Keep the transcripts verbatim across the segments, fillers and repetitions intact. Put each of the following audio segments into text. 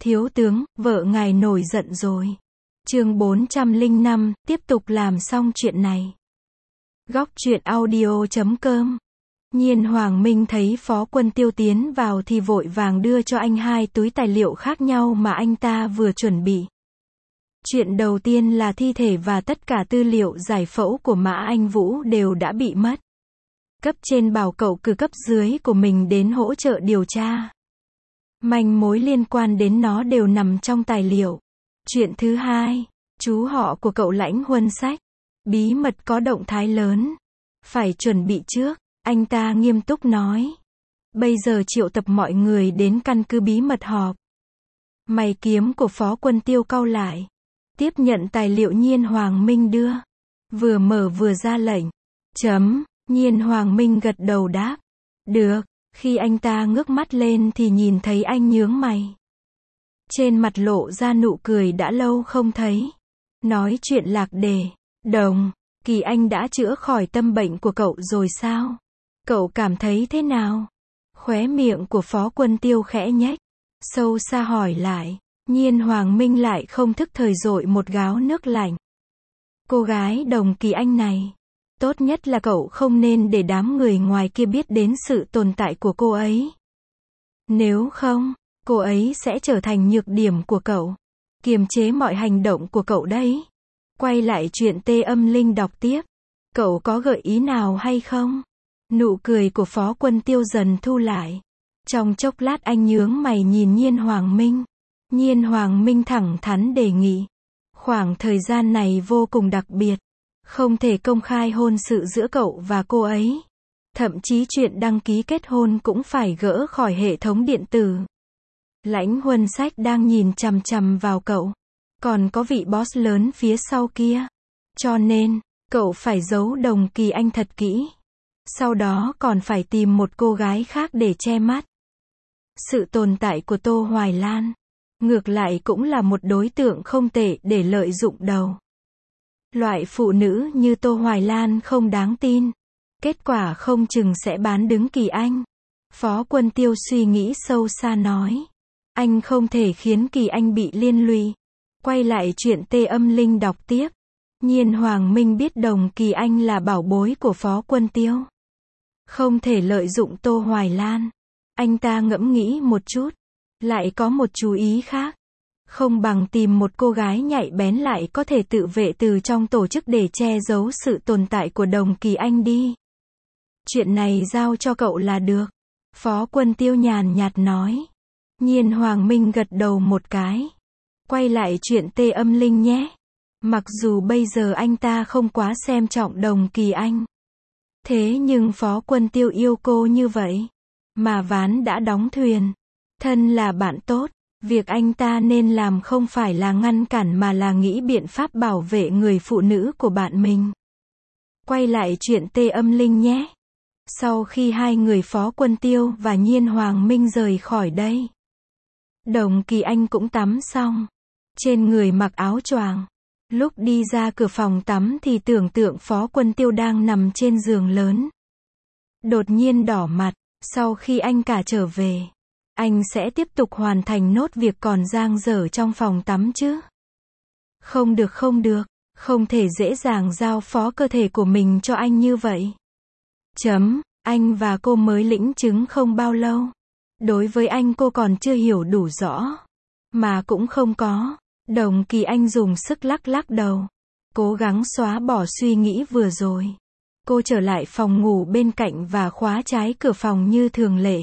Thiếu tướng, vợ ngài nổi giận rồi. Chương bốn trăm lẻ năm, tiếp tục làm xong chuyện này. Góc truyện audio chấm com. Nhiên Hoàng Minh thấy Phó Quân Tiêu tiến vào thì vội vàng đưa cho anh hai túi tài liệu khác nhau mà anh ta vừa chuẩn bị. Chuyện đầu tiên là thi thể và tất cả tư liệu giải phẫu của Mã Anh Vũ đều đã bị mất. Cấp trên bảo cậu cử cấp dưới của mình đến hỗ trợ điều tra. Manh mối liên quan đến nó đều nằm trong tài liệu. Chuyện thứ hai, chú họ của cậu Lãnh Huân Sách, bí mật có động thái lớn. Phải chuẩn bị trước, anh ta nghiêm túc nói. Bây giờ triệu tập mọi người đến căn cứ bí mật họp. Mày kiếm của Phó Quân Tiêu cau lại. Tiếp nhận tài liệu Nhiên Hoàng Minh đưa. Vừa mở vừa ra lệnh. Chấm, Nhiên Hoàng Minh gật đầu đáp. Được, khi anh ta ngước mắt lên thì nhìn thấy anh nhướng mày. Trên mặt lộ ra nụ cười đã lâu không thấy. Nói chuyện lạc đề. Đồng, Kỳ Anh đã chữa khỏi tâm bệnh của cậu rồi sao? Cậu cảm thấy thế nào? Khóe miệng của Phó Quân Tiêu khẽ nhếch. Sâu xa hỏi lại. Nhiên Hoàng Minh lại không thức thời dội một gáo nước lạnh. Cô gái Đồng Kỳ Anh này. Tốt nhất là cậu không nên để đám người ngoài kia biết đến sự tồn tại của cô ấy. Nếu không, cô ấy sẽ trở thành nhược điểm của cậu. Kiềm chế mọi hành động của cậu đấy. Quay lại chuyện Tê Âm Linh đọc tiếp. Cậu có gợi ý nào hay không? Nụ cười của Phó Quân Tiêu dần thu lại. Trong chốc lát anh nhướng mày nhìn Nhiên Hoàng Minh. Nhiên Hoàng Minh thẳng thắn đề nghị. Khoảng thời gian này vô cùng đặc biệt. Không thể công khai hôn sự giữa cậu và cô ấy. Thậm chí chuyện đăng ký kết hôn cũng phải gỡ khỏi hệ thống điện tử. Lãnh Huân Sách đang nhìn chằm chằm vào cậu. Còn có vị boss lớn phía sau kia. Cho nên, cậu phải giấu Đồng Kỳ Anh thật kỹ. Sau đó còn phải tìm một cô gái khác để che mắt. Sự tồn tại của Tô Hoài Lan, ngược lại cũng là một đối tượng không tệ để lợi dụng đầu. Loại phụ nữ như Tô Hoài Lan không đáng tin. Kết quả không chừng sẽ bán đứng Kỳ Anh. Phó Quân Tiêu suy nghĩ sâu xa nói. Anh không thể khiến Kỳ Anh bị liên lụy. Quay lại chuyện Tê Âm Linh đọc tiếp. Nhiên Hoàng Minh biết Đồng Kỳ Anh là bảo bối của Phó Quân Tiêu. Không thể lợi dụng Tô Hoài Lan. Anh ta ngẫm nghĩ một chút. Lại có một chú ý khác. Không bằng tìm một cô gái nhạy bén lại có thể tự vệ từ trong tổ chức để che giấu sự tồn tại của Đồng Kỳ Anh đi. Chuyện này giao cho cậu là được. Phó Quân Tiêu nhàn nhạt nói. Nhiên Hoàng Minh gật đầu một cái. Quay lại chuyện Tê Âm Linh nhé. Mặc dù bây giờ anh ta không quá xem trọng Đồng Kỳ Anh. Thế nhưng Phó Quân Tiêu yêu cô như vậy. Mà ván đã đóng thuyền. Thân là bạn tốt. Việc anh ta nên làm không phải là ngăn cản mà là nghĩ biện pháp bảo vệ người phụ nữ của bạn mình. Quay lại chuyện Tê Âm Linh nhé. Sau khi hai người Phó Quân Tiêu và Nhiên Hoàng Minh rời khỏi đây. Đồng Kỳ Anh cũng tắm xong. Trên người mặc áo choàng. Lúc đi ra cửa phòng tắm thì tưởng tượng Phó Quân Tiêu đang nằm trên giường lớn. Đột nhiên đỏ mặt. Sau khi anh cả trở về. Anh sẽ tiếp tục hoàn thành nốt việc còn dang dở trong phòng tắm chứ. Không được không được. Không thể dễ dàng giao phó cơ thể của mình cho anh như vậy. Chấm, anh và cô mới lĩnh chứng không bao lâu. Đối với anh cô còn chưa hiểu đủ rõ. Mà cũng không có. Đồng Kỳ Anh dùng sức lắc lắc đầu. Cố gắng xóa bỏ suy nghĩ vừa rồi. Cô trở lại phòng ngủ bên cạnh và khóa trái cửa phòng như thường lệ.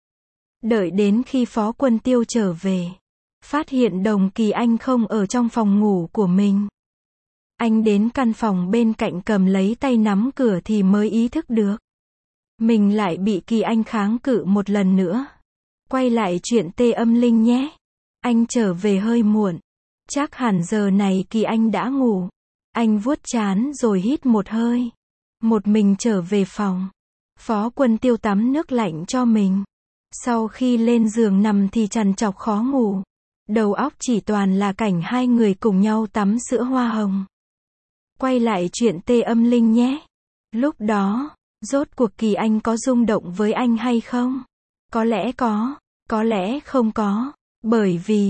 Đợi đến khi Phó Quân Tiêu trở về. Phát hiện Đồng Kỳ Anh không ở trong phòng ngủ của mình. Anh đến căn phòng bên cạnh cầm lấy tay nắm cửa thì mới ý thức được. Mình lại bị Kỳ Anh kháng cự một lần nữa. Quay lại chuyện Tê Âm Linh nhé. Anh trở về hơi muộn. Chắc hẳn giờ này Kỳ Anh đã ngủ. Anh vuốt trán rồi hít một hơi. Một mình trở về phòng. Phó Quân Tiêu tắm nước lạnh cho mình. Sau khi lên giường nằm thì trằn trọc khó ngủ. Đầu óc chỉ toàn là cảnh hai người cùng nhau tắm sữa hoa hồng. Quay lại chuyện Tê Âm Linh nhé. Lúc đó, rốt cuộc Kỳ Anh có rung động với anh hay không? Có lẽ có, có lẽ không có. Bởi vì,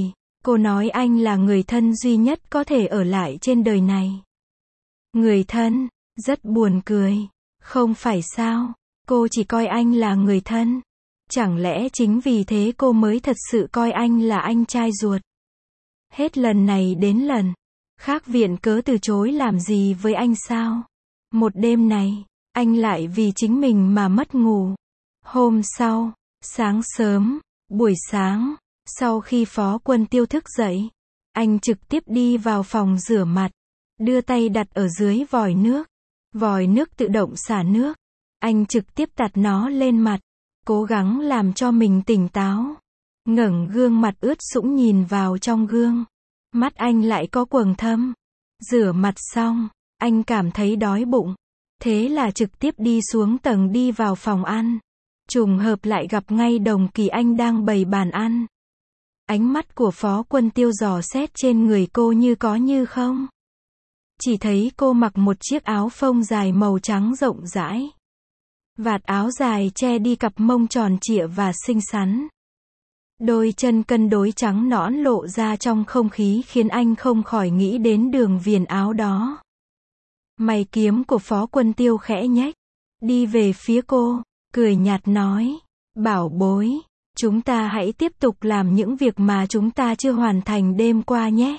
Cô nói anh là người thân duy nhất có thể ở lại trên đời này. Người thân, rất buồn cười. Không phải sao, cô chỉ coi anh là người thân. Chẳng lẽ chính vì thế cô mới thật sự coi anh là anh trai ruột? Hết lần này đến lần khác viện cớ từ chối làm gì với anh sao? Một đêm này, anh lại vì chính mình mà mất ngủ. Hôm sau, sáng sớm, buổi sáng, sau khi Phó Quân Tiêu thức dậy, anh trực tiếp đi vào phòng rửa mặt, đưa tay đặt ở dưới vòi nước. Vòi nước tự động xả nước. Anh trực tiếp tạt nó lên mặt, cố gắng làm cho mình tỉnh táo. Ngẩng gương mặt ướt sũng nhìn vào trong gương. Mắt anh lại có quầng thâm. Rửa mặt xong, anh cảm thấy đói bụng. Thế là trực tiếp đi xuống tầng đi vào phòng ăn. Trùng hợp lại gặp ngay Đồng Kỳ Anh đang bày bàn ăn. Ánh mắt của Phó Quân Tiêu dò xét trên người cô như có như không. Chỉ thấy cô mặc một chiếc áo phông dài màu trắng rộng rãi. Vạt áo dài che đi cặp mông tròn trịa và xinh xắn. Đôi chân cân đối trắng nõn lộ ra trong không khí khiến anh không khỏi nghĩ đến đường viền áo đó. Mày kiếm của Phó Quân Tiêu khẽ nhếch, đi về phía cô, cười nhạt nói, bảo bối, chúng ta hãy tiếp tục làm những việc mà chúng ta chưa hoàn thành đêm qua nhé.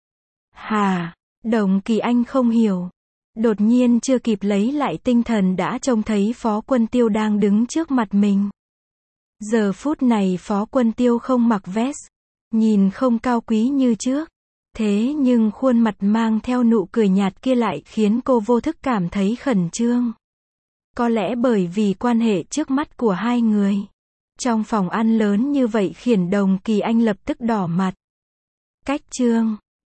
Hà, Đồng Kỳ Anh không hiểu. Đột nhiên chưa kịp lấy lại tinh thần đã trông thấy Phó Quân Tiêu đang đứng trước mặt mình. Giờ phút này Phó Quân Tiêu không mặc vest, nhìn không cao quý như trước. Thế nhưng khuôn mặt mang theo nụ cười nhạt kia lại khiến cô vô thức cảm thấy khẩn trương. Có lẽ bởi vì quan hệ trước mắt của hai người. Trong phòng ăn lớn như vậy khiến Đồng Kỳ Anh lập tức đỏ mặt. Cách chương